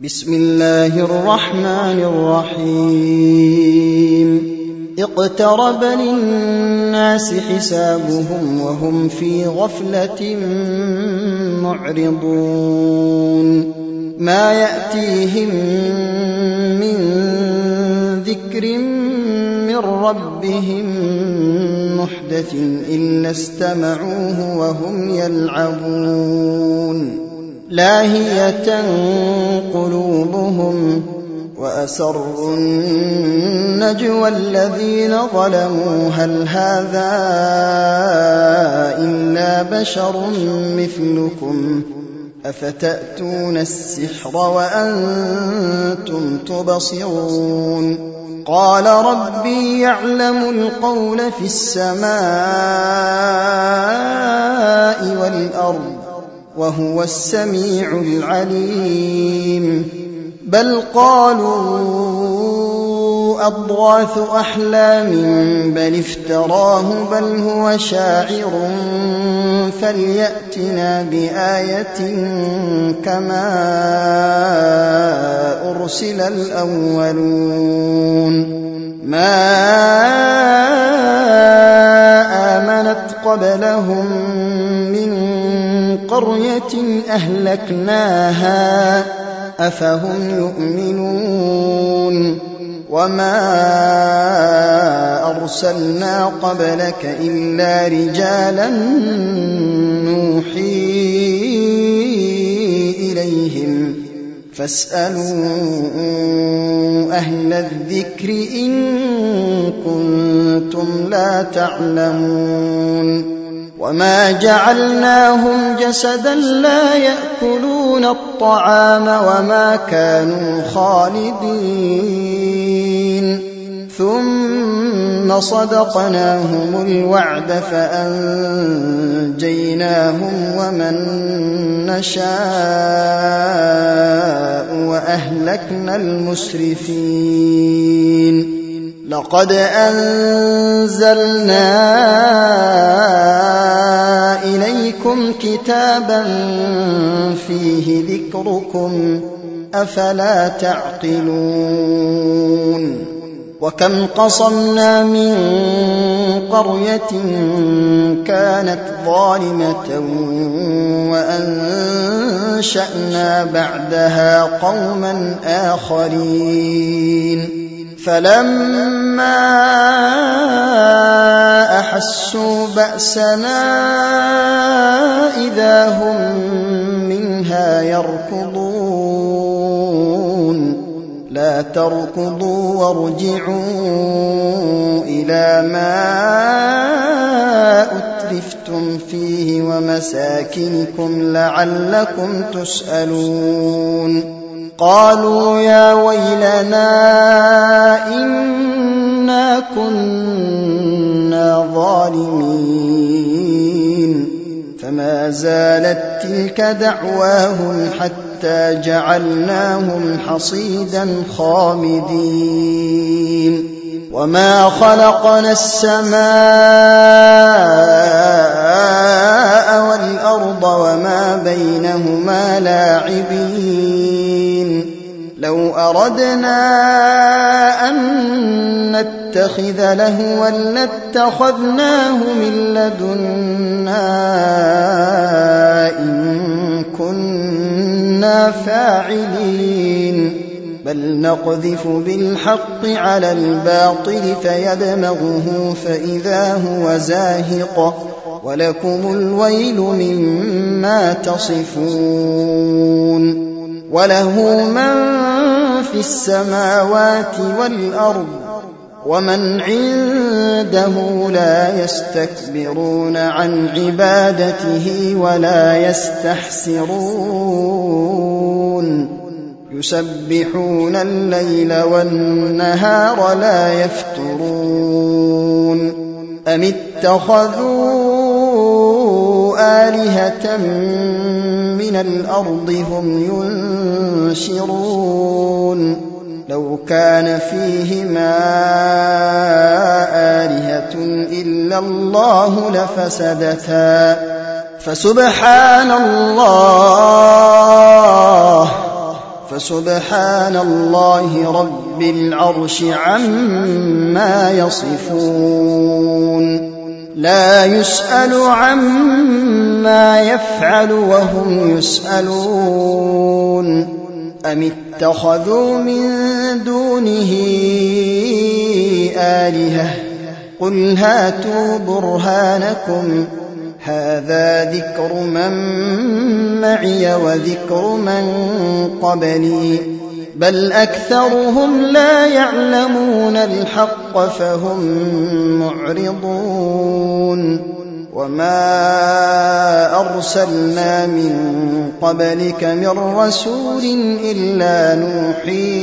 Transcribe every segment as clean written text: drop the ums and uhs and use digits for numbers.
بسم الله الرحمن الرحيم اقترب للناس حسابهم وهم في غفلة معرضون ما يأتيهم من ذكر من ربهم محدث إلا استمعوه وهم يلعبون لاهية قلوبهم وأسروا النجوى الذين ظلموا هل هذا إلا بشر مثلكم أفتأتون السحر وأنتم تبصرون قال ربي يعلم القول في السماء والأرض وهو السميع العليم بل قالوا أضغاث أحلام بل افتراه بل هو شاعر فليأتنا بآية كما أرسل الأولون ما آمنت قبلهم من قرية أهلكناها أفهم يؤمنون وما أرسلنا قبلك إلا رجالا نوحي إليهم فاسألوا أهل الذكر إن كنتم لا تعلمون وما جعلناهم جسدا لا يأكلون الطعام وما كانوا خالدين ثم صدقناهم الوعد فأنجيناهم ومن نشاء وأهلكنا المسرفين لقد أنزلنا إليكم كتابا فيه ذكركم أفلا تعقلون وكم قصمنا من قرية كانت ظالمة وأنشأنا بعدها قوما آخرين فلما أحسوا بأسنا إذا هم منها يركضون لا تركضوا وارجعوا إلى ما أترفتم فيه ومساكنكم لعلكم تسألون قالوا يا ويلنا إنا كنا ظالمين فما زالت تلك دعواهم حتى جعلناهم حصيدا خامدين وما خلقنا السماء والأرض وما بينهما لاعبين لو أردنا أن نتخذ لهوا لاتخذناه من لدنا إن كنا فاعلين بل نقذف بالحق على الباطل فيدمغه فإذا هو زاهق ولكم الويل مما تصفون وله من في السماوات والأرض ومن عنده لا يستكبرون عن عبادته ولا يستحسرون يسبحون الليل والنهار لا يفترون أم اتخذوا آلهة من الأرض هم ينشرون لو كان فيهما آلهة إلا الله فسبحان الله فسبحان الله رب العرش عما يصفون لا يسأل عما يفعل وهم يسألون أم اتخذوا من دونه آلهة قل هاتوا برهانكم هذا ذكر من معي وذكر من قبلي بل أكثرهم لا يعلمون الحق فهم معرضون وما أرسلنا من قبلك من رسول إلا نوحي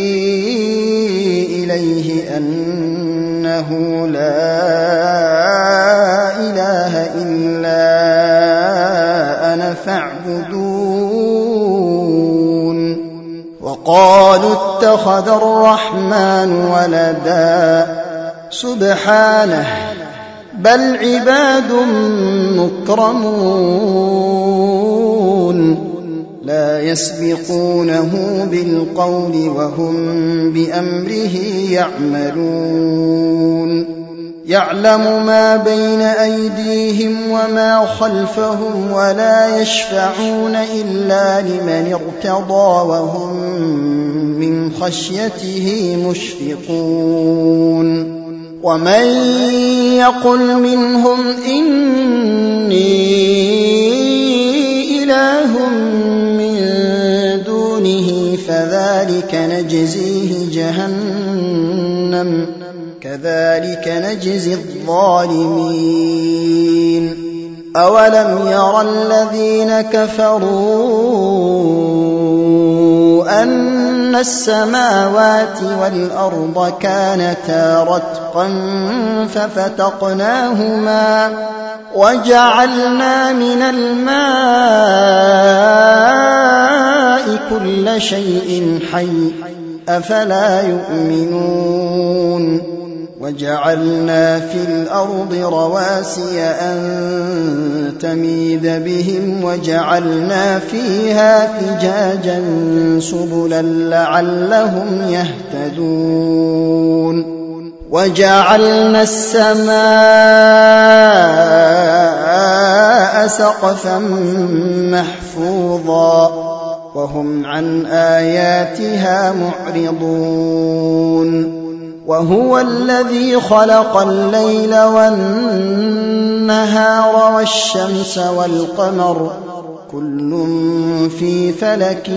إليه أنه لا إله إلا أنا فاعبدون وقالوا اتخذ الرحمن ولدا سبحانه بل عباد مكرمون لا يسبقونه بالقول وهم بأمره يعملون يعلم ما بين أيديهم وما خلفهم ولا يشفعون إلا لمن ارتضى وهم من خشيته مشفقون ومن يقل منهم إني إله من دونه فذلك نجزيه جهنم كذلك نجزي الظالمين أولم يرى الذين كفروا أن السماوات والأرض كانتا رتقا ففتقناهما وجعلنا من الماء كل شيء حي أفلا يؤمنون وجعلنا في الأرض رواسي أن تميد بهم وجعلنا فيها فجاجا سبلا لعلهم يهتدون وجعلنا السماء سقفا محفوظا وهم عن آياتها معرضون وهو الذي خلق الليل والنهار والشمس والقمر كل في فلك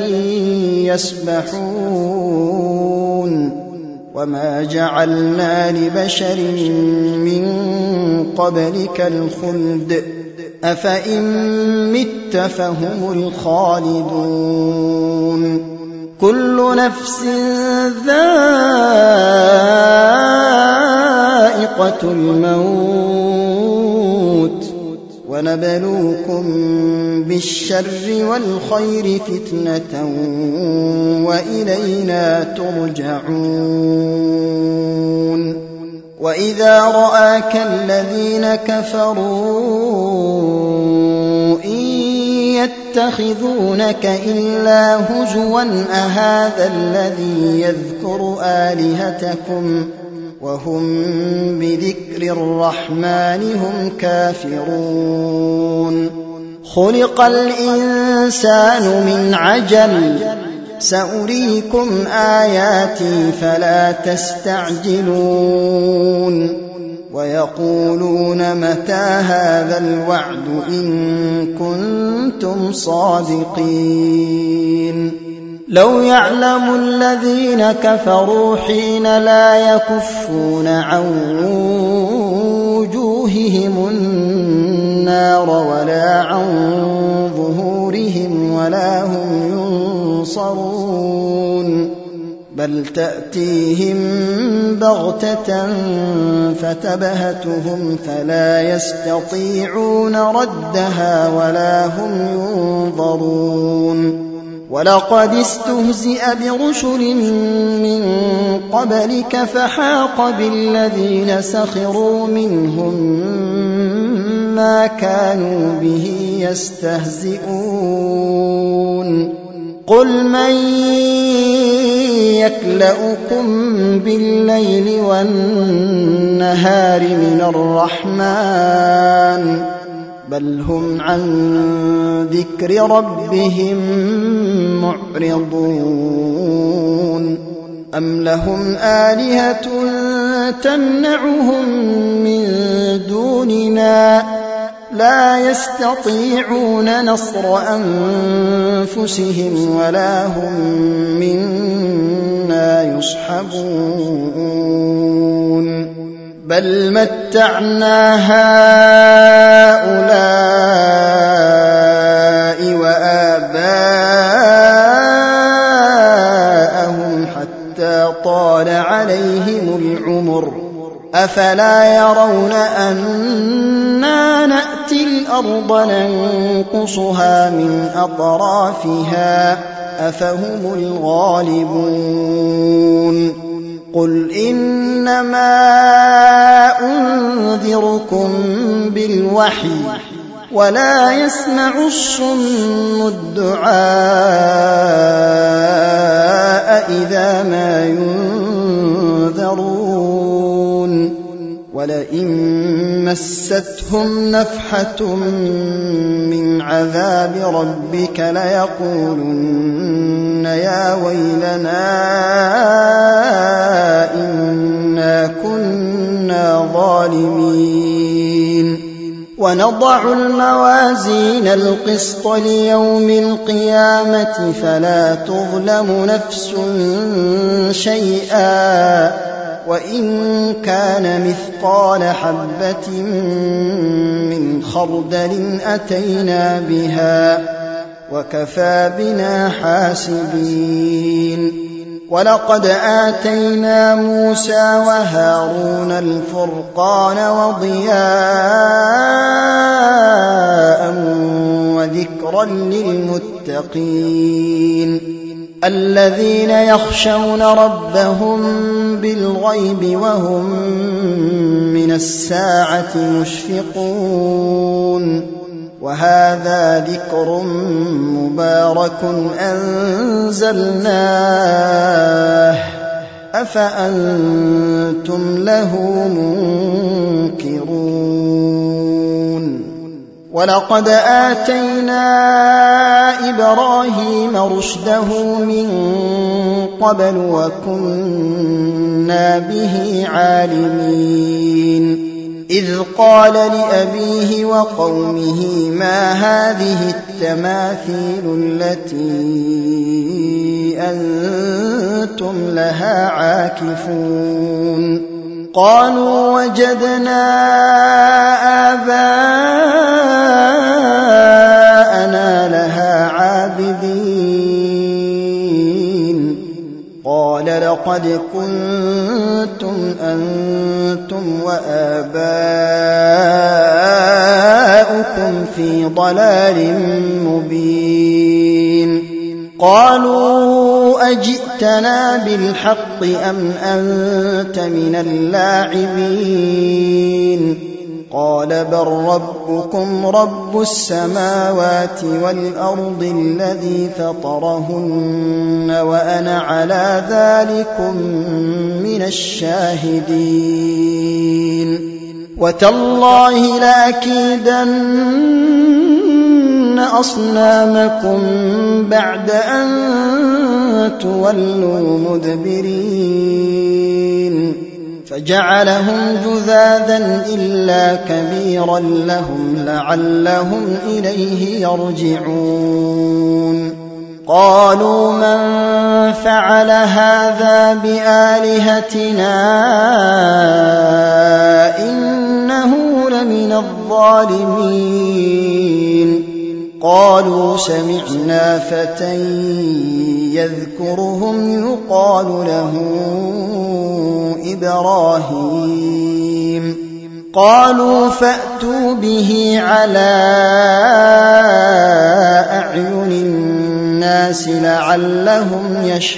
يسبحون وما جعلنا لبشر من قبلك الخلد أفإن مت فهم الخالدون كل نفس ذائقة الموت ونبلوكم بالشر والخير فتنة وإلينا ترجعون وإذا رآك الذين كفروا إن يتخذونك إلا هزوا أهذا الذي يذكر آلهتكم وهم بذكر الرحمن هم كافرون خلق الإنسان من عجل سأريكم آياتي فلا تستعجلون ويقولون متى هذا الوعد إن كنتم صادقين لو يعلم الذين كفروا حين لا يكفون عن وجوههم النار ولا عن ظهورهم ولا هم ينصرون بل تأتيهم بغتة فتبهتهم فلا يستطيعون ردها ولا هم ينظرون ولقد استهزئ برسل من قبلك فحاق بالذين سخروا منهم ما كانوا به يستهزئون قل من يكلؤكم بالليل والنهار من الرحمن بل هم عن ذكر ربهم معرضون أم لهم آلهة تمنعهم من دوننا لا يستطيعون نصر أنفسهم ولا هم منا يصحبون بل متعنا هؤلاء وآباءهم حتى طال عليهم العمر أفلا يرون أنا نأتي الأرض ننقصها من أطرافها أفهم الغالبون قل إنما أنذركم بالوحي ولا يسمع الصم الدعاء إذا ما ينذرون ولئن مستهم نفحة من عذاب ربك ليقولن يا ويلنا إنا كنا ظالمين ونضع الموازين القسط ليوم القيامة فلا تظلم نفس شيئا وإن كان مثقال حبة من خردل أتينا بها وكفى بنا حاسبين ولقد آتينا موسى وهارون الفرقان وضياء وذكرا للمتقين الذين يخشون ربهم بالغيب وهم من الساعة مشفقون وهذا ذكر مبارك أنزلناه أفأنتم له منكرون ولقد آتينا إبراهيم رشده من قبل وكنا به عالمين إذ قال لأبيه وقومه ما هذه التماثيل التي أنتم لها عاكفون قالوا وجدنا آباءنا لها عابدين قال لقد كنتم أنتم وآباؤكم في ضلال مبين قالوا أجئتنا بالحق أم أنت من اللاعبين قال بل ربكم رب السماوات والأرض الذي فطرهن وأنا على ذلكم من الشاهدين وتالله لأكيدن أصنامكم بعد أن تولوا مدبرين فجعلهم جذاذا إلا كبيرا لهم لعلهم إليه يرجعون قالوا من فعل هذا بآلهتنا إنه لمن الظالمين قالوا سمعنا فتى يذكرهم يقال له إبراهيم قالوا فأتوا به على أعين الناس لعلهم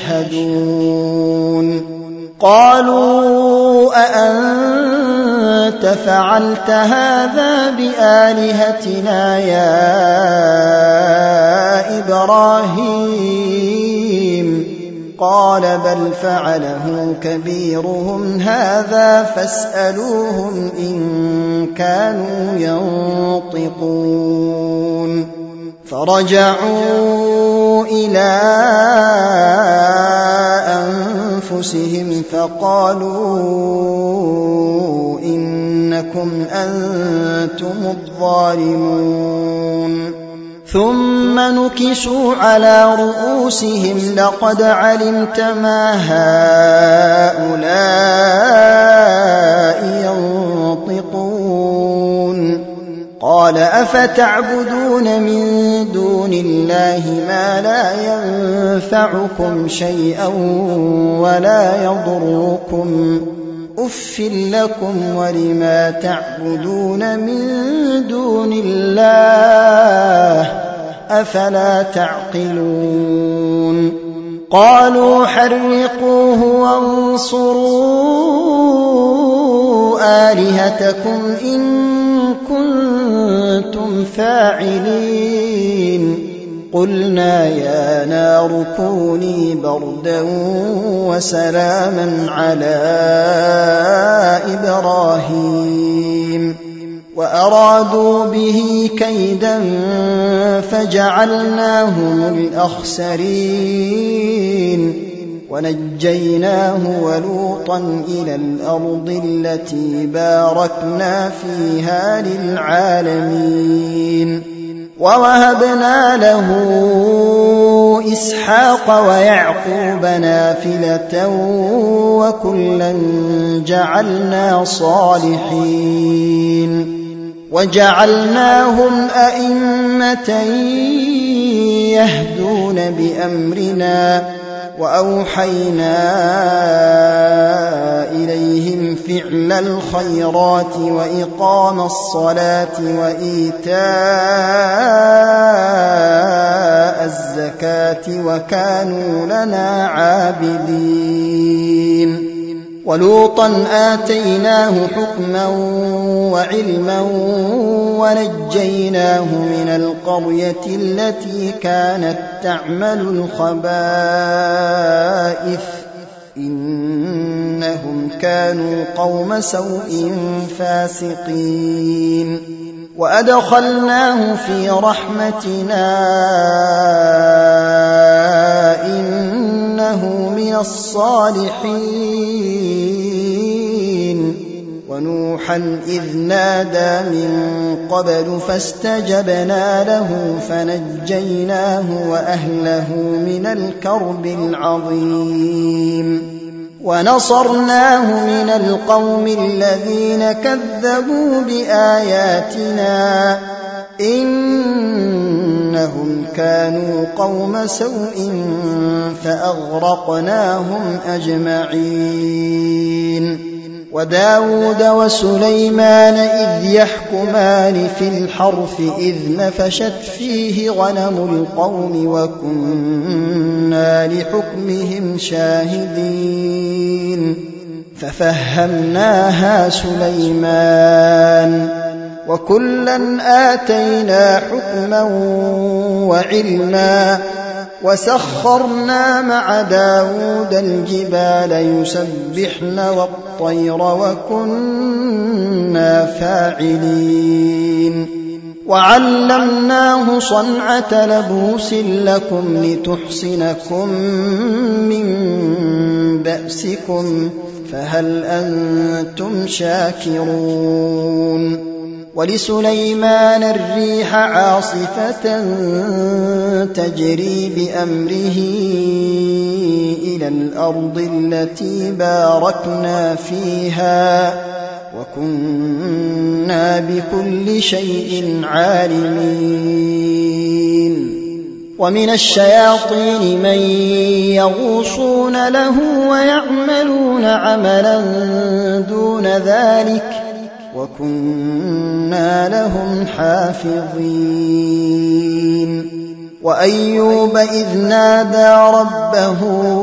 يشهدون قالوا أأنت فعلت هذا بآلهتنا يا إبراهيم قال بل فعله كبيرهم هذا فاسألوهم إن كانوا ينطقون فرجعوا إلى أنفسهم فقالوا إنكم أنتم الظالمون ثم نكسوا على رؤوسهم لقد علمت ما هؤلاء ينطقون قال أفتعبدون من دون الله ما لا ينفعكم شيئا ولا يضركم أف لكم ولما تعبدون من دون الله أفلا تعقلون قالوا حرقوه وانصروا آلهتكم إن كنتم فاعلين قلنا يا نار كوني بردا وسلاما على إبراهيم وأرادوا به كيدا فجعلناهم الأخسرين ونجيناه ولوطا إلى الأرض التي باركنا فيها للعالمين ووهبنا له إسحاق ويعقوب نافلة وكلا جعلنا صالحين وجعلناهم أئمة يهدون بأمرنا وأوحينا إليهم فعل الخيرات وإقام الصلاة وإيتاء الزكاة وكانوا لنا عابدين ولوطا آتيناه حكما وعلما ونجيناه من القرية التي كانت تعمل الخبائث إنهم كانوا قوم سوء فاسقين وأدخلناه في رحمتنا إنه من الصالحين ونوحا إذ نادى من قبل فاستجبنا له فنجيناه وأهله من الكرب العظيم ونصرناه من القوم الذين كذبوا بآياتنا إنهم كانوا قوم سوء فأغرقناهم أجمعين وداود وسليمان إذ يحكمان في الحرث إذ نفشت فيه غنم القوم وكنا لحكمهم شاهدين ففهمناها سليمان وكلا آتينا حكما وعلما وسخرنا مع داود الجبال يسبحن والطير وكنا فاعلين وعلمناه صنعة لبوس لكم لتحصنكم من بأسكم فهل أنتم شاكرون ولسليمان الريح عاصفة تجري بأمره إلى الأرض التي باركنا فيها وكنا بكل شيء عالمين ومن الشياطين من يغوصون له ويعملون عملا دون ذلك وكنا لهم حافظين وأيوب إذ نادى ربه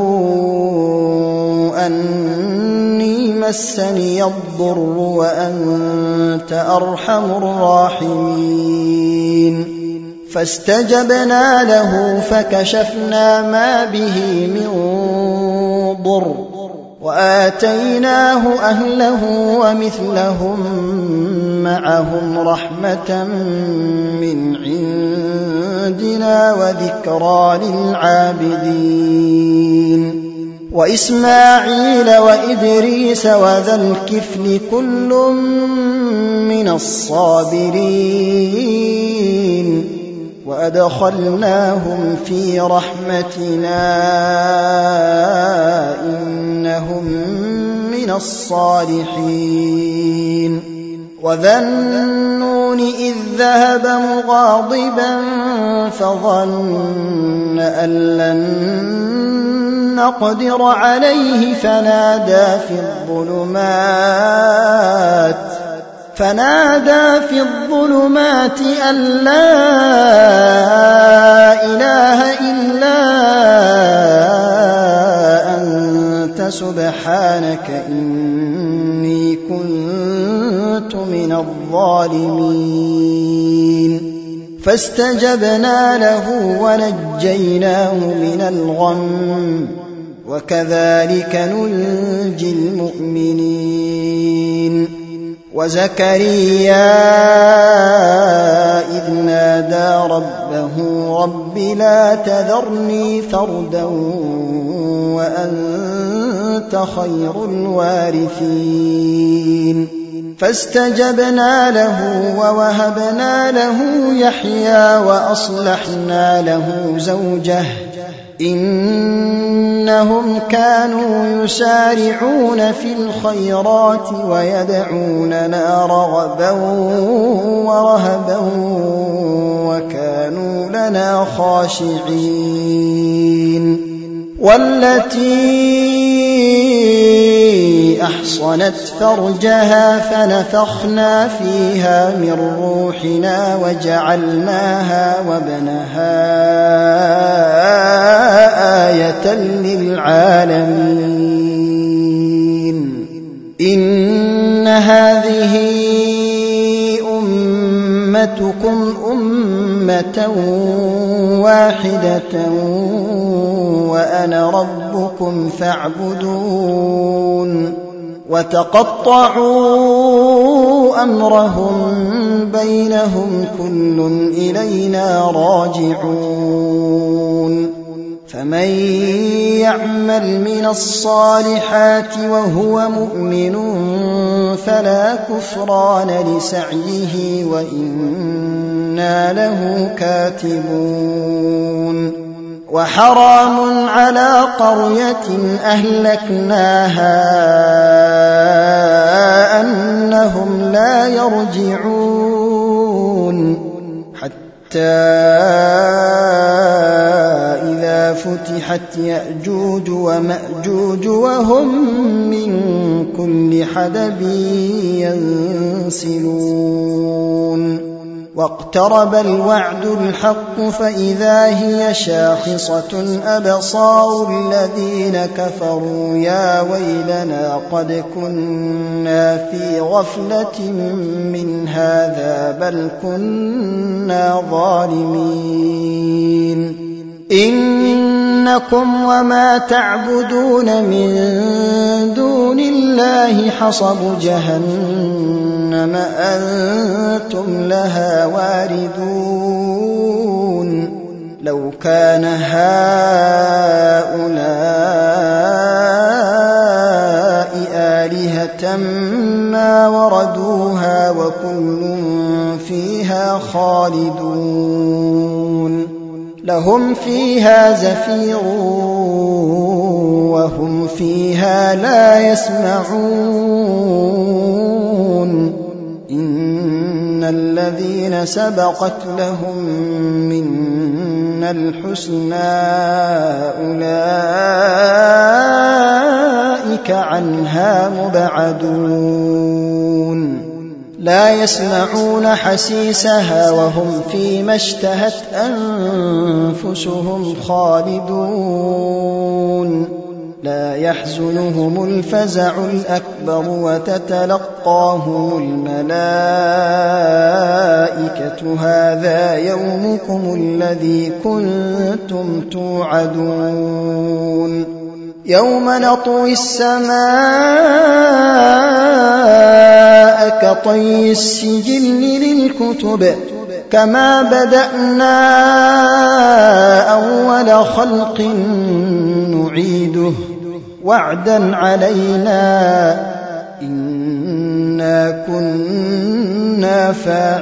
أني مسني الضر وأنت أرحم الراحمين فاستجبنا له فكشفنا ما به من الضر وآتيناه أهله ومثلهم معهم رحمة من عندنا وذكرى للعابدين وإسماعيل وإدريس وذا الكفل كل من الصابرين وأدخلناهم في رحمتنا إنهم من الصالحين وذا النون إذ ذهب مغاضبا فظن أن لن نقدر عليه فنادى في الظلمات أن لا إله إلا أنت سبحانك إني كنت من الظالمين فاستجبنا له ونجيناه من الغم وكذلك ننجي المؤمنين وزكريا إذ نادى ربه رب لا تذرني فردا وأنت خير الوارثين فاستجبنا له ووهبنا له يحيى وأصلحنا له زوجه إنهم كانوا يسارعون في الخيرات ويدعوننا رغبا ورهبا وكانوا لنا خاشعين والتي أحصنت فرجها فنفخنا فيها من روحنا وجعلناها وابنها آية للعالمين إن هذه أمتكم أمة واحدة وأنا ربكم فاعبدون وتقطعوا أمرهم بينهم كل إلينا راجعون فمن يعمل من الصالحات وهو مؤمن فلا كفران لسعيه وإنا له كاتبون وحرام على قرية أهلكناها أنهم لا يرجعون حتى إذا فتحت يأجوج ومأجوج وهم من كل حدب ينسلون واقترب الوعد الحق فإذا هي شاخصة أبصار الذين كفروا يا ويلنا قد كنا في غفلة من هذا بل كنا ظالمين إنكم وما تعبدون من دون الله حصب جهنم أنتم لها واردون لو كان هؤلاء آلهة ما وردوها وكل فيها خالدون لهم فيها زفير وهم فيها لا يسمعون إن الذين سبقت لهم منا الحسنى أولئك عنها مبعدون لا يسمعون حسيسها وهم فيما اشتهت أنفسهم خالدون لا يحزنهم الفزع الأكبر وتتلقاهم الملائكة هذا يومكم الذي كنتم توعدون يوم نطوي السماء كطي السجل للكتب كما بدأنا أول خلق نعيده وعدا علينا إنا كنا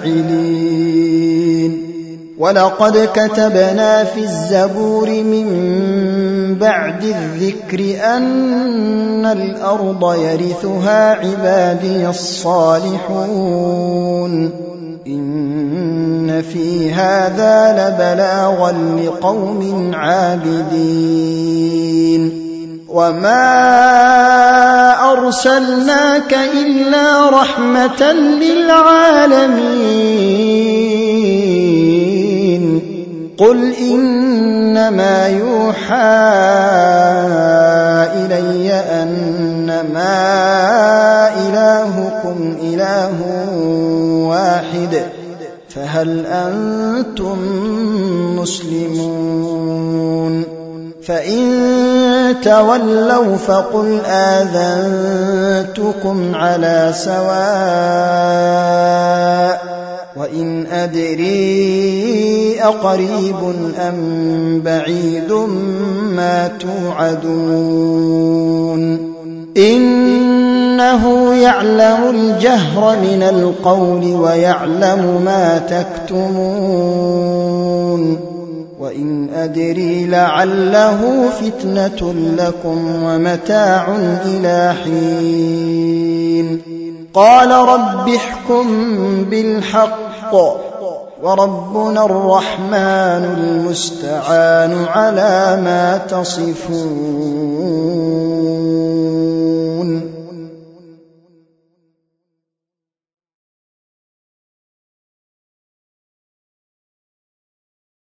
فاعلين ولقد كتبنا في الزبور من بعد الذكر أن الأرض يرثها عبادي الصالحون إن في هذا لبلاغا لقوم عابدين وما أرسلناك إلا رحمة للعالمين قل إنما يوحى إلي أنما إلهكم إله واحد فهل أنتم مسلمون فإن تولوا فقل آذنتكم على سواء وإن أدري أقريب أم بعيد ما توعدون إنه يعلم الجهر من القول ويعلم ما تكتمون وإن أدري لعله فتنة لكم ومتاع إلى حين قال رب احكم بالحق وربنا الرحمن المستعان على ما تصفون